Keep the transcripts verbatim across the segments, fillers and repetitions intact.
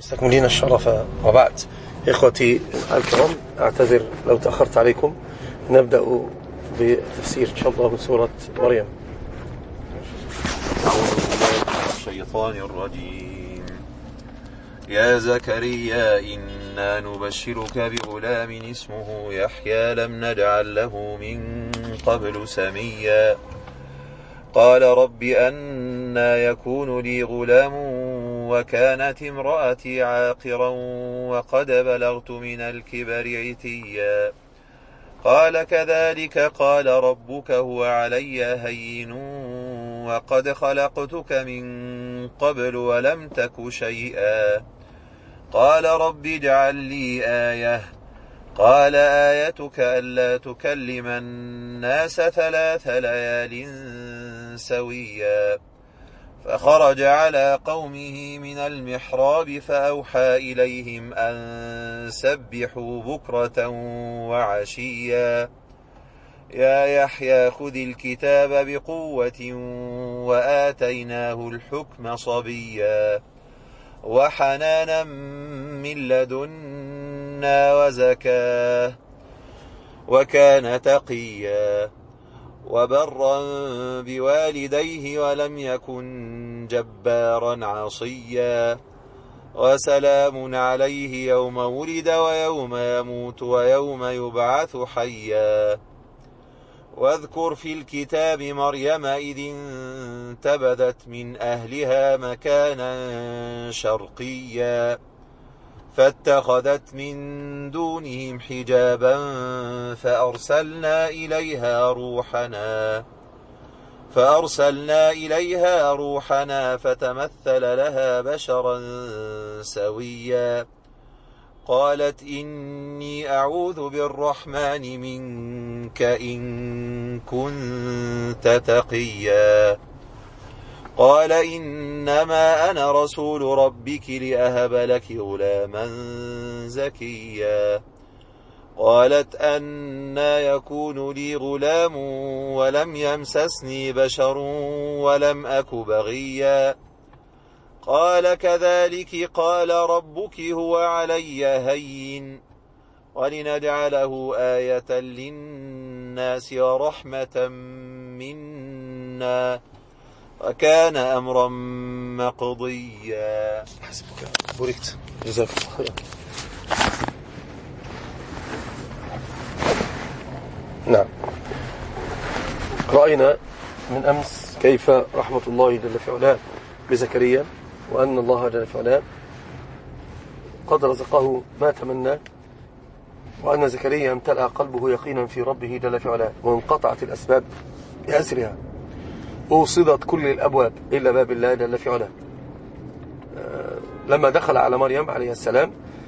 مستكملين الشرف وبعد. إخوتي الكرام، أعتذر لو تأخرت عليكم. نبدأ بتفسير إن شاء الله من سورة مريم. أعوذ بالله من الشيطان الرجيم. يا زكريا إنا نبشرك بغلام اسمه يحيى لم نجعل له من قبل سميا قال رب أنى يكون لي غلام وكانت امرأتي عاقرا وقد بلغت من الكبر عتيا قال كذلك قال ربك هو علي هين وقد خلقتك من قبل ولم تك شيئا قال رب اجعل لي آية قال آيتك ألا تكلم الناس ثلاث ليال سويا فخرج على قومه من المحراب فأوحى إليهم أن سبحوا بكرة وعشيا يا يحيى خذ الكتاب بقوة وآتيناه الحكم صبيا وحنانا من لدنا وزكاه وكان تقيا وبرا بوالديه ولم يكن جبارا عصيا وسلام عليه يوم ولد ويوم يموت ويوم يبعث حيا واذكر في الكتاب مريم إذ انتبذت من أهلها مكانا شرقيا فاتخذت من دونهم حجابا فأرسلنا إليها روحنا فأرسلنا إليها روحنا فتمثل لها بشرا سويا قالت إني أعوذ بالرحمن منك إن كنت تقيا قال إنما أنا رسول ربك لأهب لك غلاما زكيا قالت أنى يكون لي غلام ولم يمسسني بشر ولم أك بغيا قال كذلك قال ربك هو علي هين ولنجعله آية للناس ورحمة منا وكان أمرا مقضيا. حسبك بوركت جزاك الله خيرا. نعم، رأينا من أمس كيف رحمة الله جل في علاه بزكريا، وأن الله جل في علاه قد رزقه ما تمنى، وأن زكريا امتلأ قلبه يقينا في ربه جل في علاه، وانقطعت الأسباب بأسرها، وصدت كل الأبواب إلا باب الله جل في علاه. لما دخل على مريم عليه السلام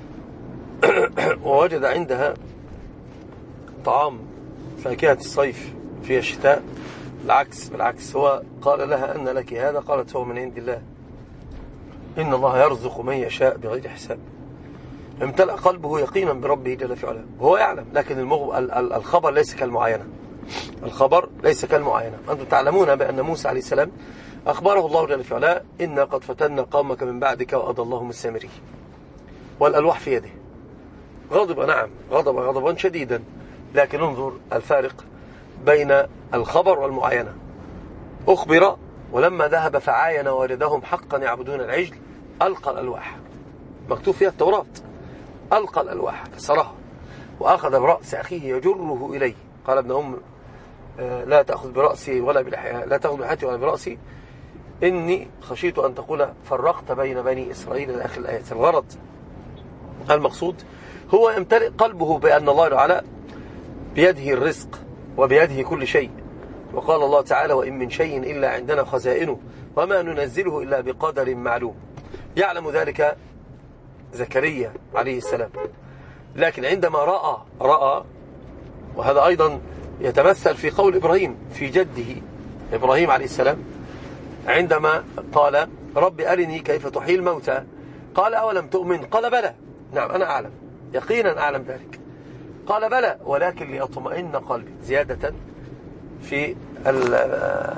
ووجد عندها طعام فاكهة الصيف في الشتاء، بالعكس بالعكس هو قال لها أن لك هذا؟ قالت هو من عند الله، إن الله يرزق من يشاء بغير حساب. امتلأ قلبه يقينا بربه جل في علاه، وهو يعلم، لكن الخبر ليس كالمعاينة. الخبر ليس كالمعاينة. أنتم تعلمون بأن موسى عليه السلام أخبره الله جل في علاه إنا قد فتنا قومك من بعدك وأضلهم السامري، والألواح في يده. غضب، نعم غضب غضبا شديدا، لكن انظر الفارق بين الخبر والمعاينة. أخبر ولما ذهب فعاين وجدهم حقا يعبدون العجل ألقى الألواح، مكتوب فيها التوراة، ألقى الألواح كسرها وأخذ برأس أخيه يجره إليه. قال ابن أم لا تأخذ برأسي ولا بلحية، لا تأخذ بلحيتي ولا برأسي، إني خشيت أن تقول فرقت بين بني إسرائيل إلى آخر الآيات. الغرض المقصود هو يمتلئ قلبه بأن الله تعالى بيده الرزق وبيده كل شيء، وقال الله تعالى وإن من شيء إلا عندنا خزائنه وما ننزله إلا بقدر معلوم. يعلم ذلك زكريا عليه السلام، لكن عندما رأى رأى وهذا أيضا يتمثل في قول إبراهيم في جده إبراهيم عليه السلام عندما قال رب أرني كيف تحيي الموتى قال أولم تؤمن قال بلى، نعم أنا أعلم يقينا أعلم ذلك، قال بلى ولكن ليطمئن قلبي، زيادة في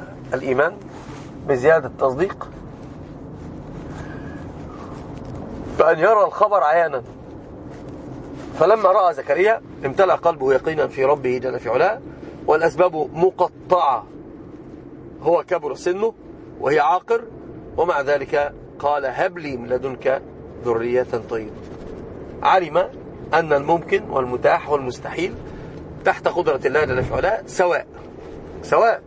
الإيمان بزيادة تصديق. بأن يرى الخبر عيانا. فلما رأى زكريا امتلأ قلبه يقينا في ربه جل في علاه، والأسباب مقطعة، هو كبر سنه وهي عاقر، ومع ذلك قال هب لي من لدنك ذرية طيبة. علم أن الممكن والمتاح والمستحيل تحت قدرة الله جل في علاه سواء سواء.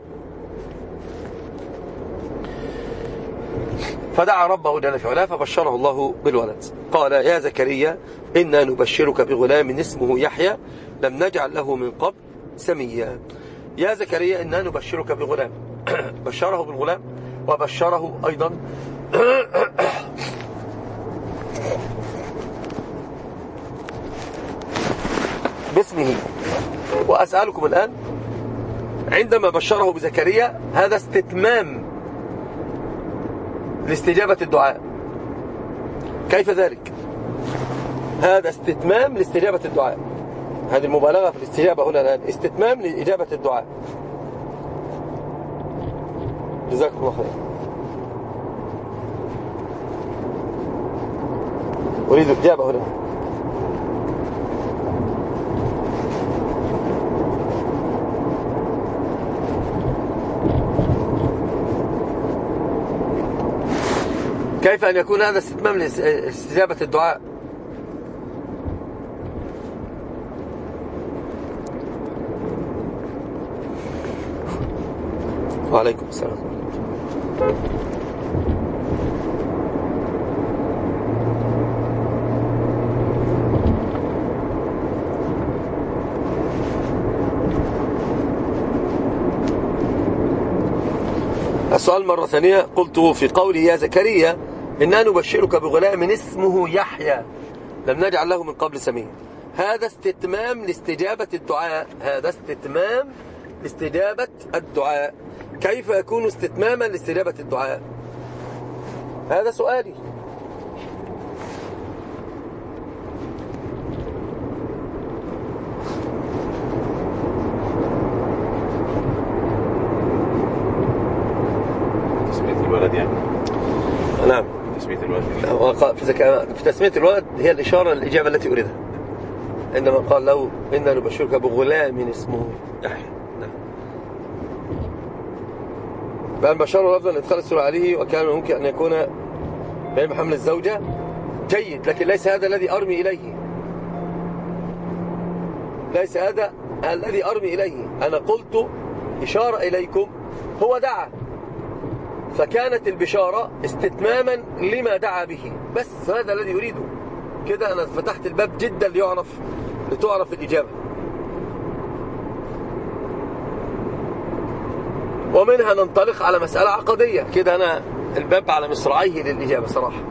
فدعا ربه جل في علاه فبشره الله بالولد. قال يا زكريا إنا نبشرك بغلام اسمه يحيى لم نجعل له من قبل سميا. يا زكريا إنا نبشرك بغلام بشره بالغلام، وبشره أيضا باسمه. وأسألكم الآن، عندما بشره بزكريا هذا استتمام لاستجابة الدعاء، كيف ذلك؟ هذا استتمام لاستجابة الدعاء، هذه المبالغة في الاستجابة هنا الآن استتمام لإجابة الدعاء. جزاكم الله خير. أريد الإجابة هنا. كيف أن يكون هذا استتمام لاستجابة الدعاء؟ وعليكم السلام. السؤال مرة ثانية، قلت في قولي يا زكريا إنا نبشرك بغلام اسمه يحيى لم نجعل له من قبل سميا، هذا استتمام لاستجابة الدعاء، هذا استتمام لاستجابة الدعاء. كيف يكون استتماما لاستجابة الدعاء؟ هذا سؤالي. تسمية الولد يعني؟ نعم، تسمية الولد في, زك... في تسمية الولد هي الإشارة للإجابة التي أريدها عندما قال له إنا نبشرك بغلام اسمه يحيى. نعم. بأن بشره لفظا إدخال السورة عليه، وكان ممكن أن يكون بين حمل الزوجة جيد، لكن ليس هذا الذي أرمي إليه، ليس هذا الذي أرمي إليه. أنا قلت إشارة إليكم، هو دعا، فكانت البشارة استتماما لما دعا به، بس هذا الذي يريده. كده أنا فتحت الباب جدا ليعرف لتعرف الإجابة، ومنها ننطلق على مسألة عقدية. كده أنا الباب على مصراعيه للإجابة صراحة.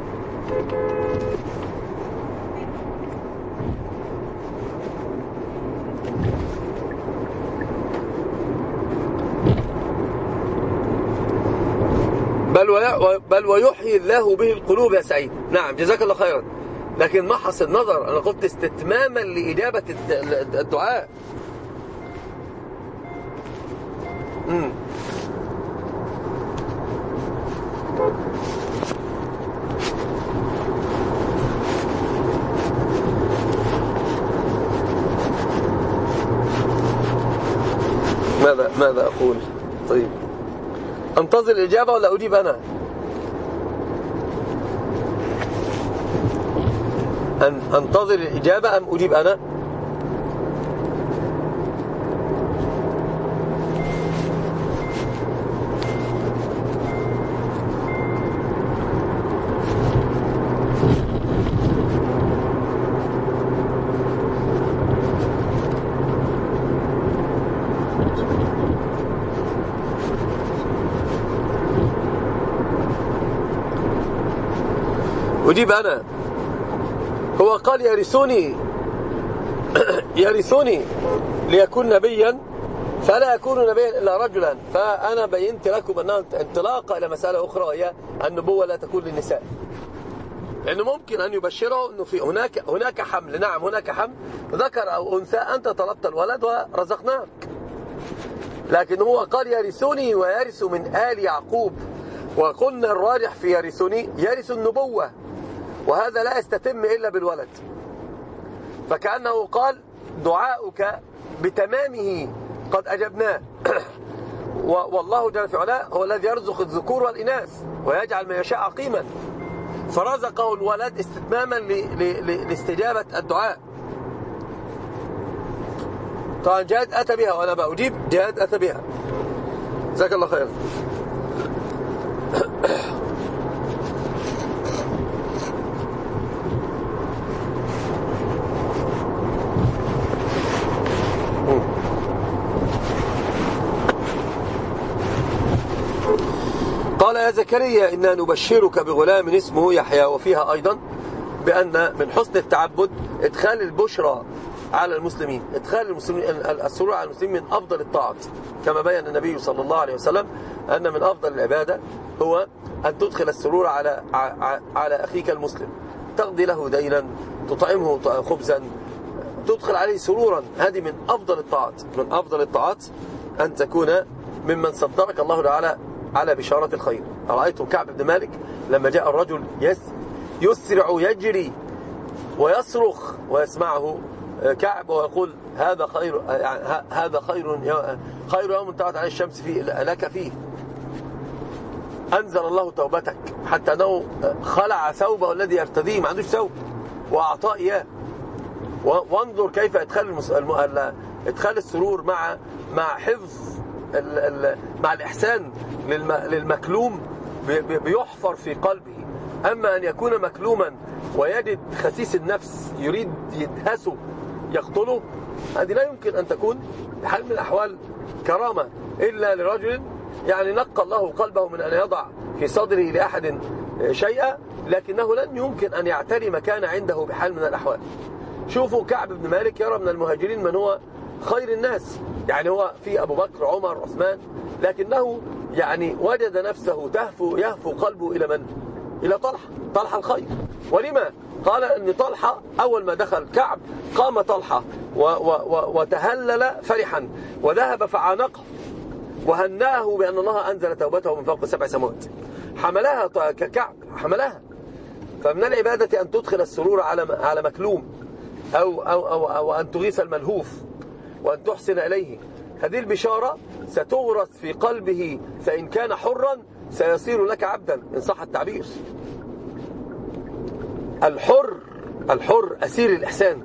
بل, وي... بل ويحيي الله به القلوب يا سعيد. نعم جزاك الله خيرا، لكن محص النظر أنا قلت استتماما لإجابة الدعاء. امم ماذا ماذا أقول؟ طيب أنتظر الإجابة ولا أجيب أنا؟ أن أنتظر الإجابة أم أجيب أنا؟ أجيب أنا. هو قال يرثوني يرثوني ليكون نبيا فلا يكون نبيا إلا رجلا، فأنا بينت لكم أنها انطلاقة إلى مسألة أخرى، وهي النبوة لا تكون للنساء، لأنه ممكن أن يبشره أنه في هناك هناك حمل. نعم هناك حمل، ذكر أو أنثى، أنت طلبت الولد ورزقناك، لكن هو قال يرثوني ويرث من آل يعقوب، وقلنا الراجح في يرثني يرث النبوة، وهذا لا يستتم إلا بالولد. فكأنه قال دعاؤك بتمامه قد أجبناه. والله جل في علاه هو الذي يرزق الذكور والإناث ويجعل من يشاء عقيما، فرزقه الولد استتماما لاستجابة الدعاء. طبعا جهاد أتى بها، وأنا بأجيب جهاد أتى بها. جزاك الله خير. قال يا زكريا إنا نبشرك بغلام اسمه يحيى. وفيها أيضا بأن من حسن التعبد إدخال البشرى على المسلمين، إدخال المسلمين السرور على المسلمين من أفضل الطاعات، كما بيّن النبي صلى الله عليه وسلم أن من أفضل العبادة هو أن تدخل السرور على على أخيك المسلم، تقضي له دينا، تطعمه خبزا، تدخل عليه سرورا. هذه من أفضل الطاعات، من أفضل الطاعات أن تكون ممن صدرك الله تعالى على بشارة الخير. أرأيتم كعب بن مالك لما جاء الرجل يسرع يجري ويصرخ ويسمعه كعب ويقول هذا خير، يعني هذا خير خير يوم طلعت عليه الشمس فيه لك فيه. أنزل الله توبتك حتى أنه خلع ثوبه الذي يرتديه، ما عندوش ثوب، وأعطاه إياه. وانظر كيف إدخال إدخال السرور مع مع حفظ مع الإحسان للمكلوم بيحفر في قلبه. أما أن يكون مكلوما ويجد خسيس النفس يريد يدهسه يقتله، هذه لا يمكن أن تكون بحال من الأحوال كرامة إلا لرجل يعني نقى الله قلبه من أن يضع في صدره لأحد شيئا، لكنه لن يمكن أن يعتري مكان عنده بحال من الأحوال. شوفوا كعب بن مالك يرى من المهاجرين من هو خير الناس، يعني هو في أبو بكر عمر عثمان، لكنه يعني وجد نفسه تهفو يهفو قلبه إلى من؟ إلى طلحة، طلحة الخير. ولما؟ قال أن طلحة أول ما دخل كعب قام طلحة و و و وتهلل فرحا وذهب فعانقه وهناه بأن الله أنزل توبته من فوق سبع سماوات. حملها ككعب، حملها. فمن العبادة أن تدخل السرور على على مكلوم أو, أو, أو, أو أن تغيث الملهوف وأن تحسن إليه. هذه البشارة ستغرس في قلبه، فإن كان حرا سيصير لك عبدا إن صح التعبير. الحر الحر أسير الإحسان.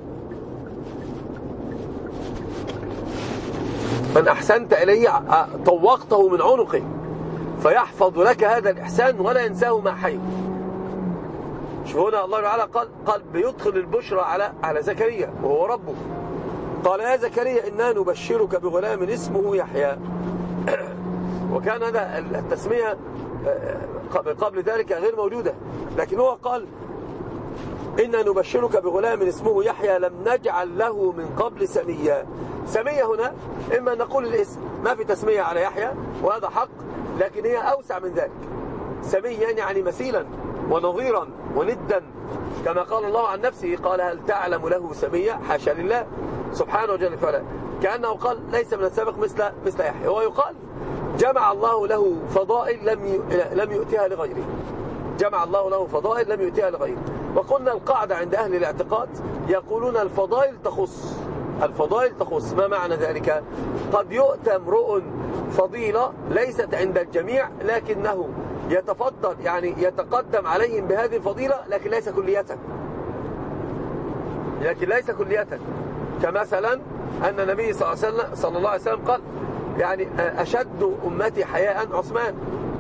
من أحسنت إليه طوقته من عنقه فيحفظ لك هذا الإحسان ولا ينساه ما حي. شوفوا هنا الله تعالى قال قال بيدخل البشرى على على زكريا وهو ربه. قال يا زكريا إنا نبشرك بغلام اسمه يحيى. وكان هذا التسمية قبل ذلك غير موجودة، لكن هو قال إنا نبشرك بغلام اسمه يحيى لم نجعل له من قبل سميا. سمية هنا إما أن نقول الاسم، ما في تسمية على يحيى وهذا حق، لكن هي أوسع من ذلك. سميا يعني مثيلا ونظيرا وندا، كما قال الله عن نفسه قال هل تعلم له سميا؟ حاشا لله سبحانه جل وعلا. كأنه قال ليس من السابق مثل مثل يحيى. هو يقال جمع الله له فضائل لم لم يؤتها لغيره، جمع الله له فضائل لم يؤتها لغيره. وقلنا القاعدة عند أهل الاعتقاد يقولون الفضائل تخص، الفضائل تخص. ما معنى ذلك؟ قد يؤتى امرؤ فضيلة ليست عند الجميع لكنه يتفضل، يعني يتقدم عليهم بهذه الفضيلة، لكن ليس كلية، لكن ليس كلية. كمثلا أن النبي صلى الله عليه وسلم صلى الله عليه وسلم قال يعني أشد أمتي حياء عثمان.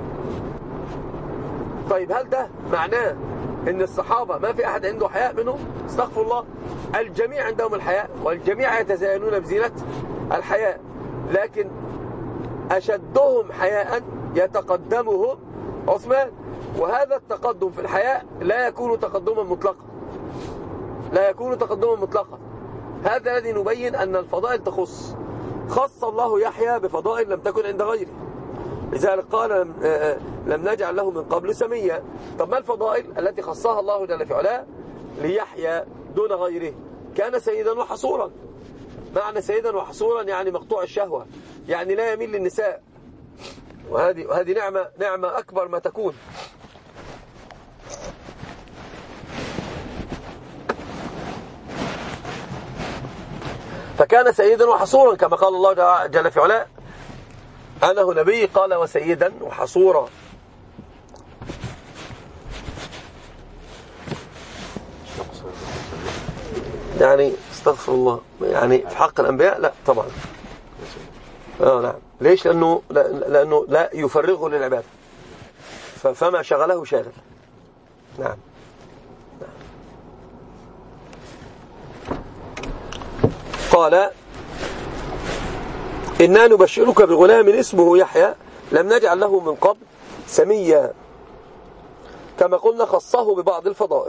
طيب هل ده معناه ان الصحابة ما في احد عنده حياء منهم؟ استغفر الله، الجميع عندهم الحياء والجميع يتزينون بزينة الحياء، لكن اشدهم حياء يتقدمهم عثمان. وهذا التقدم في الحياء لا يكون تقدما مطلقا، لا يكون تقدما مطلقا. هذا الذي نبين ان الفضائل تخص. خص الله يحيى بفضائل لم تكن عند غيره، لذلك قال لم نجعل له من قبل سميا. طب ما الفضائل التي خصها الله جل في علاه ليحيى دون غيره؟ كان سيدا وحصورا. معنى سيدا وحصورا يعني مقطوع الشهوة، يعني لا يميل للنساء، وهذه وهذه نعمة نعمة أكبر ما تكون. فكان سيدا وحصورا كما قال الله جل في علاه أنه نبي، قال وسيدا وحصورا. يعني استغفر الله، يعني في حق الأنبياء لا طبعا. آه نعم. ليش؟ لأنه, لأنه لا يفرغه للعبادة، فما شغله شاغل. نعم. قال إنا نبشرك بغلام اسمه يحيى لم نجعل له من قبل سميا، كما قلنا خصه ببعض الفضائل.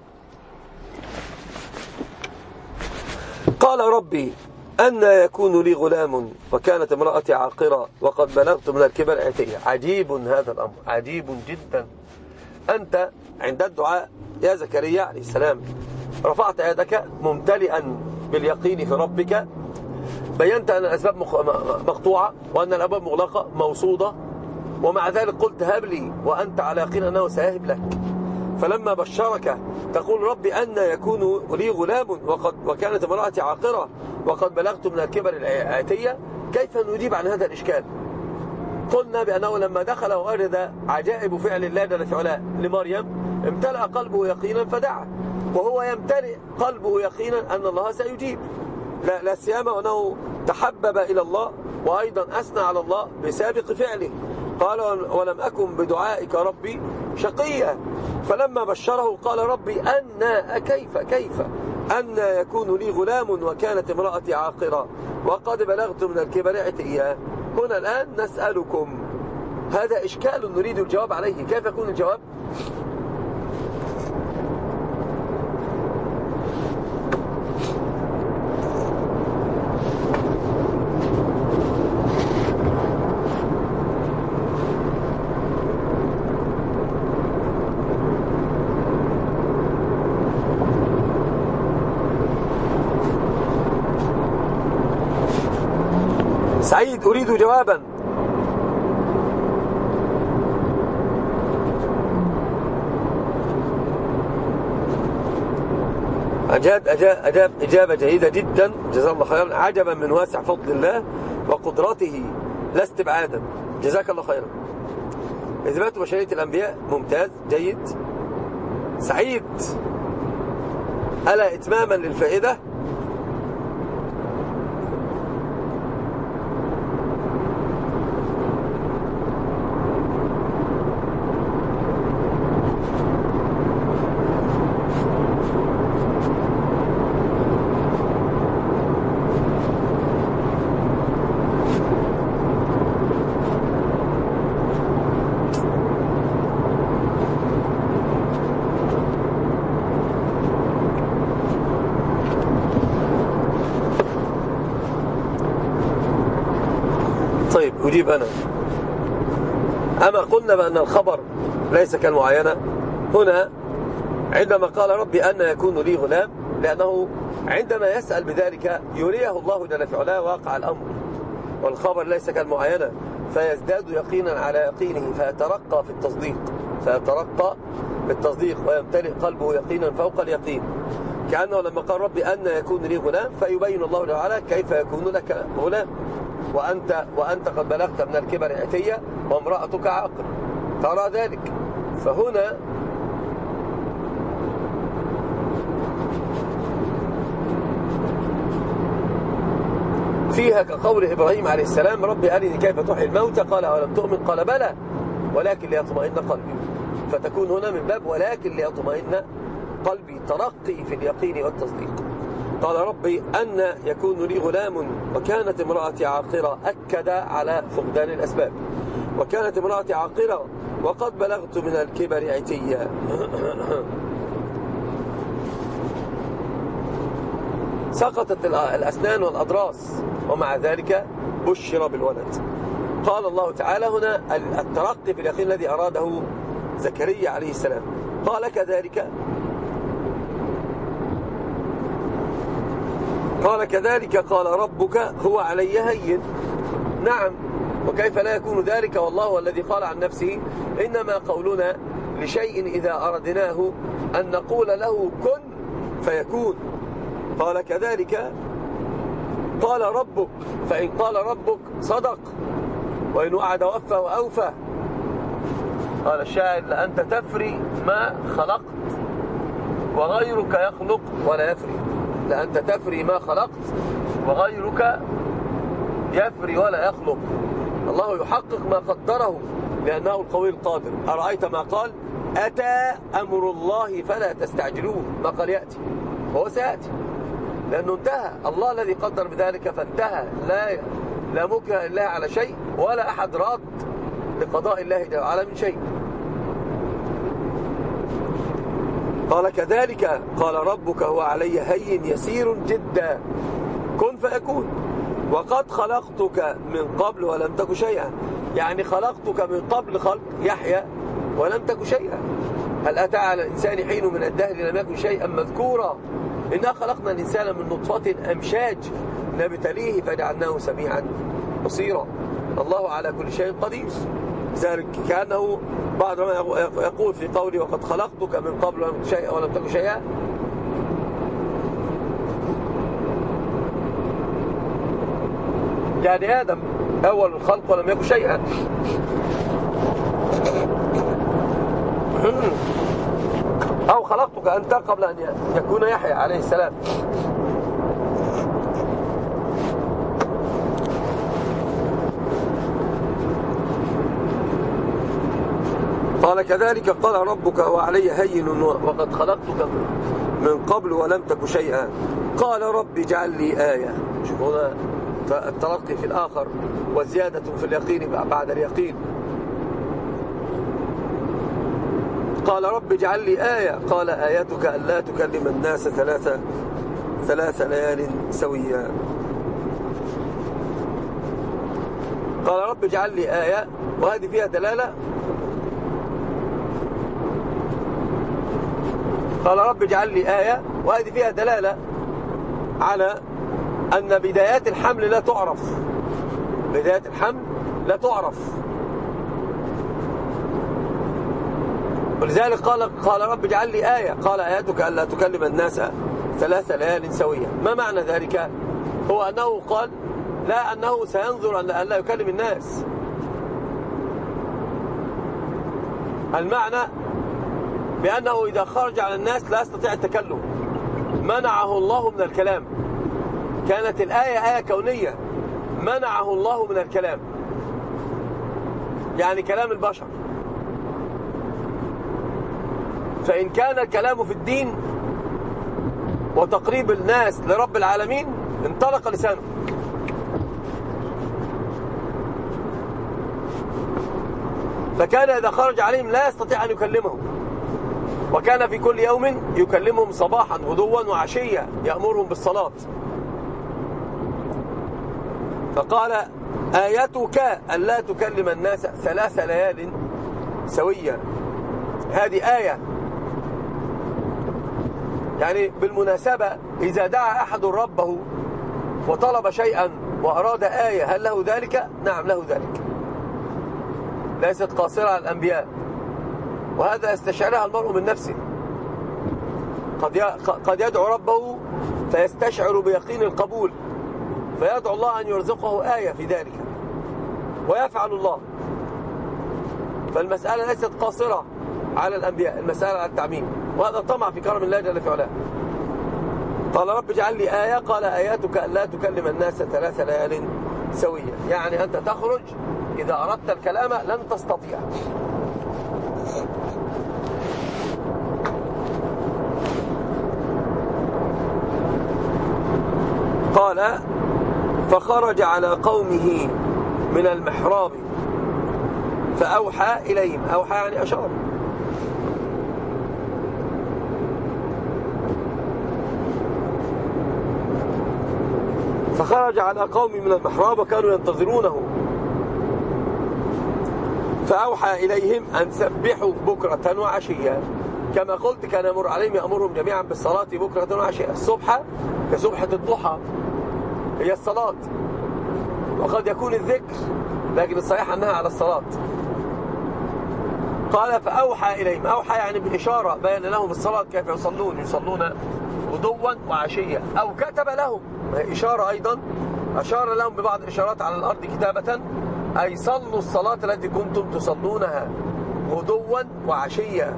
قال ربي أن يكون لي غلام وكانت امرأتي عاقرة وقد بلغت من الكبر عتيا. عجيب هذا الأمر، عجيب جدا. أنت عند الدعاء يا زكريا عليه السلام رفعت يدك ممتلئا باليقين في ربك، بينت أن الأسباب مقطوعة وأن الأبواب مغلقة موصودة، ومع ذلك قلت هب لي وأنت على يقين أنه سيهب لك. فلما بشرك تقول ربي أن يكون لي غلام وقد وكانت امرأتي عاقرة وقد بلغت من الكبر العتية. كيف نجيب عن هذا الإشكال؟ قلنا بأنه لما دخل وأرد عجائب فعل الله جل في علاه لمريم امتلأ قلبه يقينا فدعا، وهو يمتلئ قلبه يقينا أن الله سيجيب، لا, لا سيما وأنه تحبب إلى الله وأيضا أثنى على الله بسابق فعله. قال ولم أكن بدعائك ربي شقيا. فلما بشره قال ربي أن كيف كيف أن يكون لي غلام وكانت امرأتي عاقرة وقد بلغت من الكبر عتيا. هنا الآن نسألكم، هذا إشكال نريد الجواب عليه، كيف يكون الجواب؟ سعيد أريد جوابا. أجاب, أجاب, أجاب إجابة جيدة جدا جزاه الله خيرا. عجبا من واسع فضل الله وقدرته لا استبعادا. جزاك الله خيرا. إثبات بشرية الأنبياء ممتاز جيد. سعيد ألا إتماما للفائدة؟ طيب أجيب أنا. أما قلنا بأن الخبر ليس كالمعاينة هنا عندما قال ربي أن يكون لي غلام، لأنه عندما يسأل بذلك يريه الله جل في علاه واقع الأمر، والخبر ليس كالمعاينة فيزداد يقينا على يقينه فيترقى في التصديق فيترقى في التصديق ويمتلئ قلبه يقينا فوق اليقين. كأنه لما قال ربي أن يكون لي غلام فيبين الله جل وعلا كيف يكون لك غلام وأنت, وأنت قد بلغت من الكبر عتية وامرأتك عاقر، ترى ذلك. فهنا فيها كقول إبراهيم عليه السلام ربي أرني كيف تحيي الموتى قال أولم تؤمن قال بلى ولكن ليطمئن قلبي. فتكون هنا من باب ولكن ليطمئن قلبي، ترقي في اليقين والتصديق. قال ربي أن يكون لي غلام وكانت امرأتي عاقرة، أكد على فقدان الأسباب. وكانت امرأتي عاقرة وقد بلغت من الكبر عتيا. سقطت الأسنان والأضراس ومع ذلك بشر بالولد. قال الله تعالى هنا الترقي في اليقين الذي أراده زكريا عليه السلام. قال كذلك قال كذلك قال ربك هو علي هين. نعم، وكيف لا يكون ذلك والله هو الذي قال عن نفسه إنما قولنا لشيء إذا أردناه أن نقول له كن فيكون. قال كذلك قال ربك، فإن قال ربك صدق، وإن وعد وفى وأوفى. قال الشاعر: لأنت تفري ما خلقت وغيرك يخلق ولا يفري. لأنت تفري ما خلقت وغيرك يفري ولا يخلق. الله يحقق ما قدره لأنه القوي القادر. أرأيت ما قال: أتى أمر الله فلا تستعجلوه. ما قال يأتي، وهو سيأتي، لأنه انتهى. الله الذي قدر بذلك فانتهى. لا لا مكره لله على شيء، ولا أحد راد لقضاء الله جل وعلا من شيء. قال: كذلك قال ربك هو علي هين يسير جدا، كن فيكون. وقد خلقتك من قبل ولم تك شيئا، يعني خلقتك من قبل خلق يحيى ولم تك شيئا. هل أتى على الإنسان حين من الدهر لم يكن شيئا مذكورا؟ إنا خلقنا الإنسان من نطفة أمشاج نبتليه فجعلناه سميعا بصيرا. الله على كل شيء قدير. لذلك كأنه بعض ما يقول في قوله: وقد خلقتك من قبل ولم تك شيئا ولم تك شيئا، يعني آدم أول الخلق ولم يكن شيئا. أو خلقتك أنت قبل أن يكون يحيى عليه السلام. قال: كذلك قال ربك هو علي هين وقد خلقتك من قبل ولم تك شيئا. قال: رب اجعل لي آية. شوف هنا الترقي في الآخر وزيادة في اليقين بعد اليقين. قال: رب اجعل لي آية. قال: آياتك ألا تكلم الناس ثلاث ثلاث ليال سويا. قال: رب اجعل لي آية، وهذه فيها دلالة. قال: رب اجعل لي آية، وهذه فيها دلالة على أن بدايات الحمل لا تعرف. بدايات الحمل لا تعرف. ولذلك قال قال رب اجعل لي آية. قال: آياتك ألا تكلم الناس ثلاث ليال سويا. ما معنى ذلك؟ هو أنه قال لا أنه سينظر أن لا يكلم الناس. المعنى بأنه إذا خرج على الناس لا يستطيع التكلم، منعه الله من الكلام. كانت الآية آية كونية، منعه الله من الكلام، يعني كلام البشر. فإن كان الكلام في الدين وتقريب الناس لرب العالمين انطلق لسانه. فكان إذا خرج عليهم لا يستطيع أن يكلمهم، وكان في كل يوم يكلمهم صباحا غدوا وعشيا، يأمرهم بالصلاة. فقال: آياتك ألا تكلم الناس ثلاث ليال سويا. هذه آية. يعني بالمناسبة إذا دعا أحد ربه وطلب شيئا وأراد آية، هل له ذلك؟ نعم له ذلك، ليست قاصرة على الأنبياء. وهذا يستشعرها المرء من نفسه. قد قد يدعو ربه فيستشعر بيقين القبول، فيدعو الله أن يرزقه آية في ذلك، ويفعل الله. فالمسألة ليست قاصرة على الأنبياء، المسألة على التعميم، وهذا طمع في كرم الله جل في علاه. قال: رب اجعل لي آية. قال: آياتك ألا تكلم الناس ثلاث ليال سوية، يعني أنت تخرج إذا أردت الكلام لن تستطيع. قال: فخرج على قومه من المحراب فأوحى إليهم. أوحى يعني أشار. فخرج على قوم من المحراب وكانوا ينتظرونه، فأوحى إليهم أن سبحوا بكرة وعشيا. كما قلت كان يمر عليهم يأمرهم جميعا بالصلاة بكرة وعشيا. الصبح كسبحة الضحى هي الصلاة، وقد يكون الذكر، لكن الصحيح أنها على الصلاة. قال: فأوحى إليهم. أوحى يعني بالإشارة، بيان لهم الصلاة كيف يصلون. يصلون غدوا وعشية، أو كتب لهم، إشارة أيضا، أشار لهم ببعض الإشارات على الأرض كتابة، أي صلوا الصلاة التي كنتم تصلونها غدوا وعشية.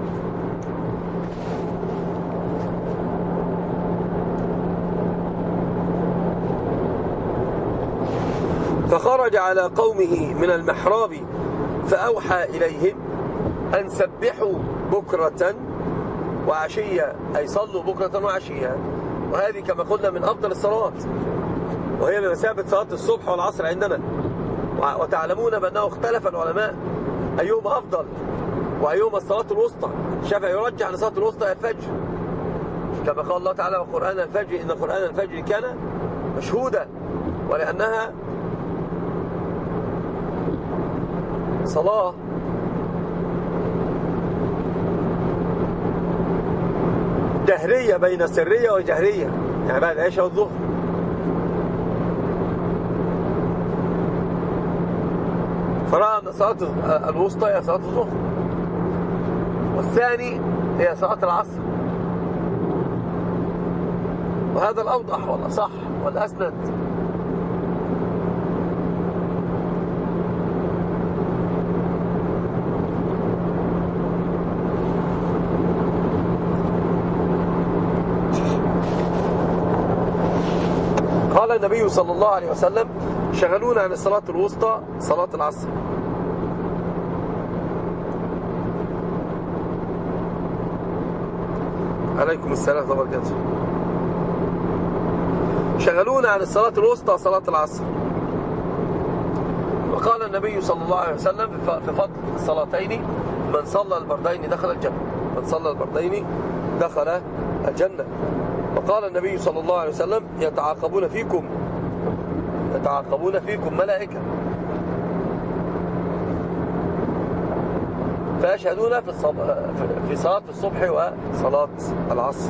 فخرج على قومه من المحراب فأوحى إليهم أن سبحوا بكرة وعشية، أي صلوا بكرة وعشية. وهذه كما قلنا من أفضل الصلوات، وهي بمثابة صلاة الصبح والعصر عندنا. وتعلمون بأنه اختلف العلماء أيهما أفضل وأيهما الصلاة الوسطى. الشافعي يرجح أن صلاة الوسطى الفجر، كما قال الله تعالى وقرآن الفجر إن قرآن الفجر كان مشهودا، ولأنها صلاة جهرية بين سرية وجهرية، يعني بعد العشاء والظهر. فرأى أن صلاة الوسطى هي صلاة الظهر، والثاني هي صلاة العصر، وهذا الأوضح والأصح والأسند. قال النبي صلى الله عليه وسلم شغلونا عن الصلاة الوسطى صلاة العصر. عليكم السلام ورحمة الله وبركاته. شغلونا عن الصلاة الوسطى صلاة العصر. وقال النبي صلى الله عليه وسلم في فضل الصلاتين من صلى البردين دخل الجنة، من صلى البردين دخل الجنة. وقال النبي صلى الله عليه وسلم يتعاقبون فيكم يتعاقبون فيكم ملائكة فيشهدون في الصب... في صلاة الصبح وصلاة العصر.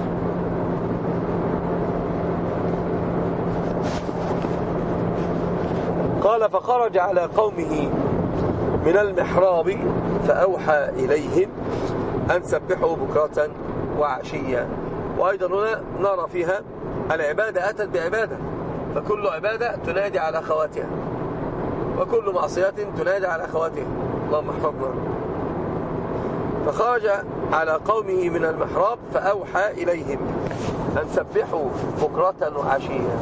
قال فخرج على قومه من المحراب فأوحى إليهم أن سبحوا بكرة وعشية. وأيضا هنا نرى فيها العبادة أتت بعبادة، فكل عبادة تنادي على أخواتها، وكل معصية تنادي على أخواتها. اللهم احفظنا. فخرج على قومه من المحراب فأوحى إليهم أن سبحوا بكرة وعشية.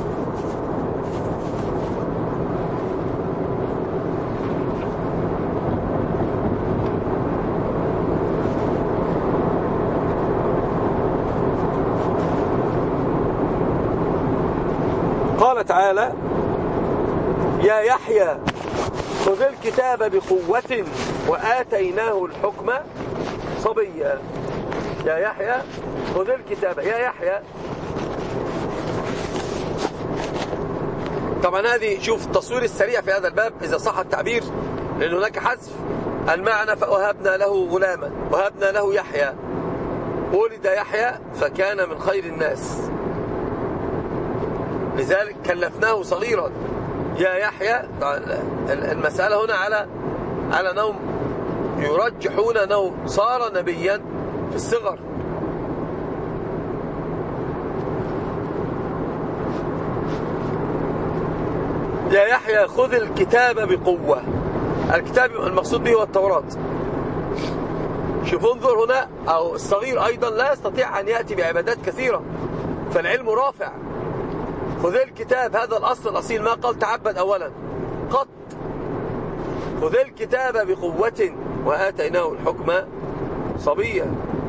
قال تعالى يا يحيى خذ الكتاب بقوة وآتيناه الحكم صبيا. يا يحيى خذ الكتاب، يا يحيى. طبعا هذه شوف التصوير السريع في هذا الباب إذا صح التعبير، لأن هناك حذف المعنى فوهبنا له غلاما، وهبنا له يحيى، ولد يحيى فكان من خير الناس، لذلك كلفناه صغيرا. يا يحيى، المسألة هنا على على نوم يرجحون أنه صار نبيا في الصغر. يا يحيى خذ الكتاب بقوة. الكتاب المقصود به هو التوراة. شوف انظر هنا، أو الصغير أيضا لا يستطيع أن يأتي بعبادات كثيرة، فالعلم رافع. خذ الكتاب، هذا الأصل الأصيل، ما قال تعبد أولا قط. خذ الكتاب بقوة وآتيناه الحكم صبيا.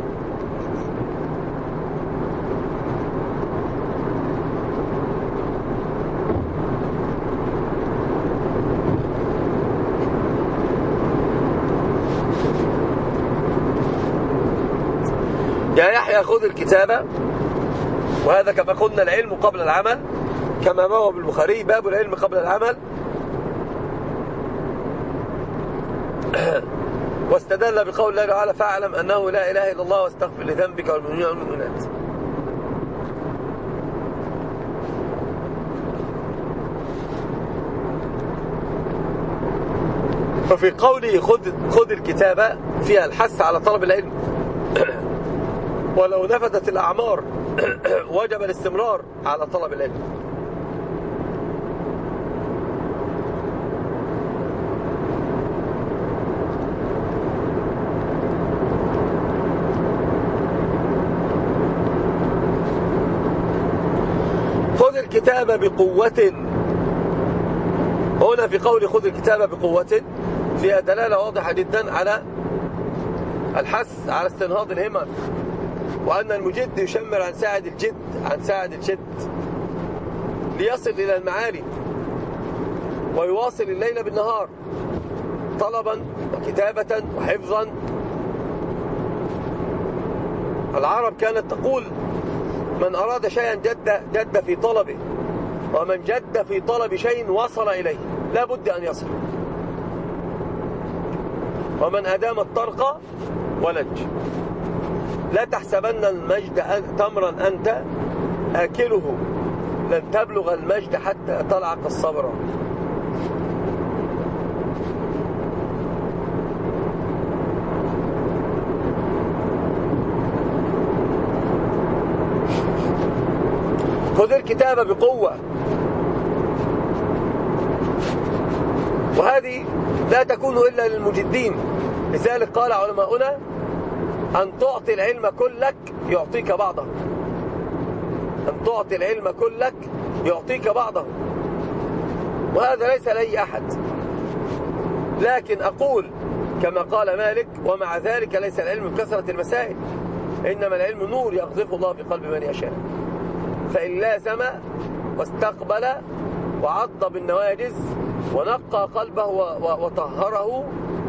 يا يحيى خذ الكتاب، وهذا كما قلنا العلم قبل العمل، كما روى بالبخاري باب العلم قبل العمل. واستدل بقول الله تعالى فاعلم أنه لا إله إلا الله واستغفر لذنبك والمؤمنين والمؤمنات. ففي قوله خذ خذ الكتاب فيها الحث على طلب العلم. ولو نفدت الأعمار وجب الاستمرار على طلب العلم. خذ الكتاب بقوة، هنا في قول خذ الكتاب بقوة فيها دلالة واضحة جدا على الحث على استنهاض الهمم، وأن المجد يشمر عن ساعد الجد عن ساعد الجد ليصل إلى المعالي ويواصل الليل بالنهار طلبا وكتابة وحفظا. العرب كانت تقول من أراد شيئا جد جد في طلبه، ومن جد في طلب شيء وصل إليه، لا بد أن يصل. ومن أدام الطرق ولج. لا تحسبن المجد تمرا أنت آكله، لن تبلغ المجد حتى تلعق الصبر. خذ الكتاب بقوة، وهذه لا تكون إلا للمجدين. لذلك قال علماؤنا أن تعطي العلم كلك يعطيك بعضه، أن تعطي العلم كلك يعطيك بعضه، وهذا ليس لأي أحد. لكن أقول كما قال مالك ومع ذلك ليس العلم بكثرة المسائل، إنما العلم نور يقذف الله في قلب من يشاء. فإن لازم واستقبل وعض بالنواجز ونقى قلبه وطهره،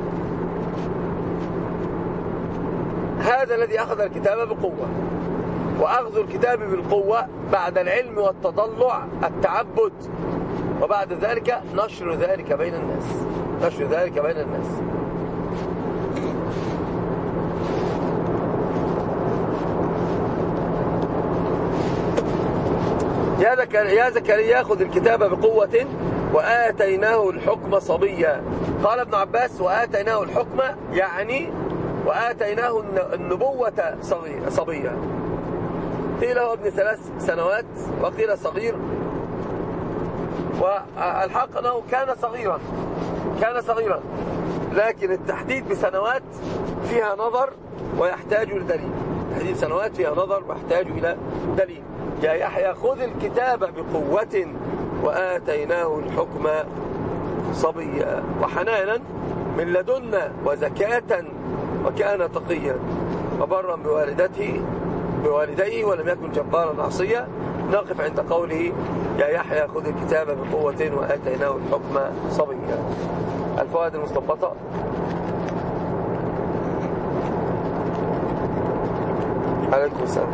هذا الذي أخذ الكتاب بقوة. وأخذ الكتاب بالقوة بعد العلم والتضلع التعبد، وبعد ذلك نشر ذلك بين الناس، نشر ذلك بين الناس. يا زكريا يا زكريا خذ الكتاب بقوة وآتيناه الحكم صبيا. قال ابن عباس وآتيناه الحكم يعني وآتيناه النبوة صبيا. قيل هو ابن ثلاث سنوات وقيل صغير، والحق أنه كان صغيرا كان صغيرا لكن التحديد بسنوات فيها نظر ويحتاج لدليل. تحديد سنوات فيها نظر ويحتاج إلى دليل. يا يحيى خذ الكتاب بقوة وآتيناه الحكم صبيا وحنانا من لدنا وزكاة وكان تقيا وبرا بوالدته بوالديه ولم يكن جبارا عصيا. نقف عند قوله يا يحيى خذ الكتاب بقوة وآتيناه الحكم صبيا. الفوائد المستنبطة: عليكم السلام.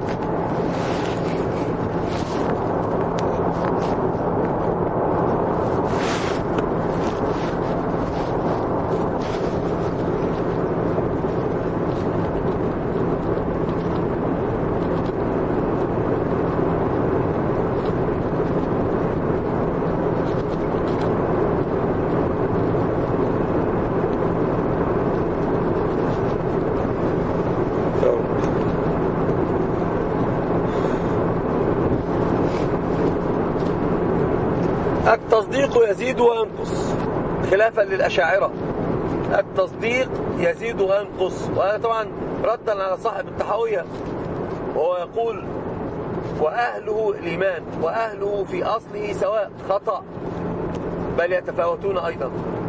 التصديق يزيد وينقص خلافا للأشاعرة. التصديق يزيد وينقص، وهذا طبعا ردا على صاحب التحوية وهو يقول وأهله الإيمان وأهله في أصله سواء، خطأ، بل يتفاوتون أيضا.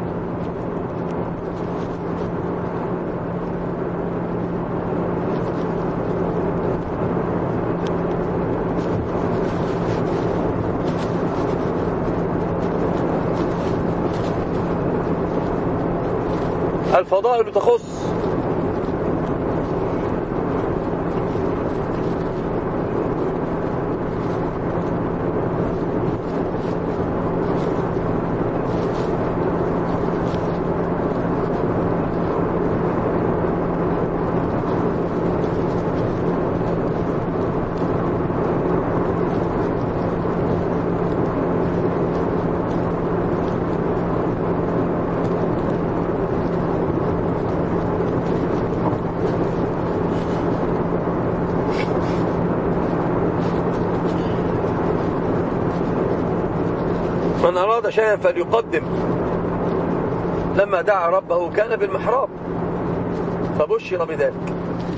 الفضائل تخص من أراد شيئا فليقدم. لما دعا ربه كان بالمحراب فبشر بذلك.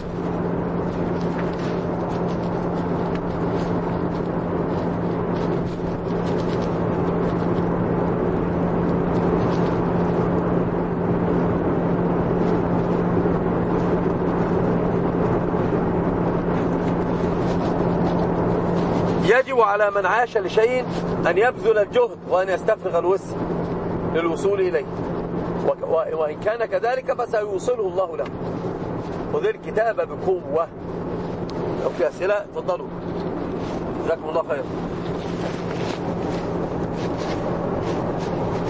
يجب على من عاش لشيء أن يبذل الجهد وأن يستفرغ الوسع للوصول إليه، وإن كان كذلك فسيوصله الله له. خذ الكتاب بقوة. لو في أسئلة تفضلوا، جزاكم الله خير.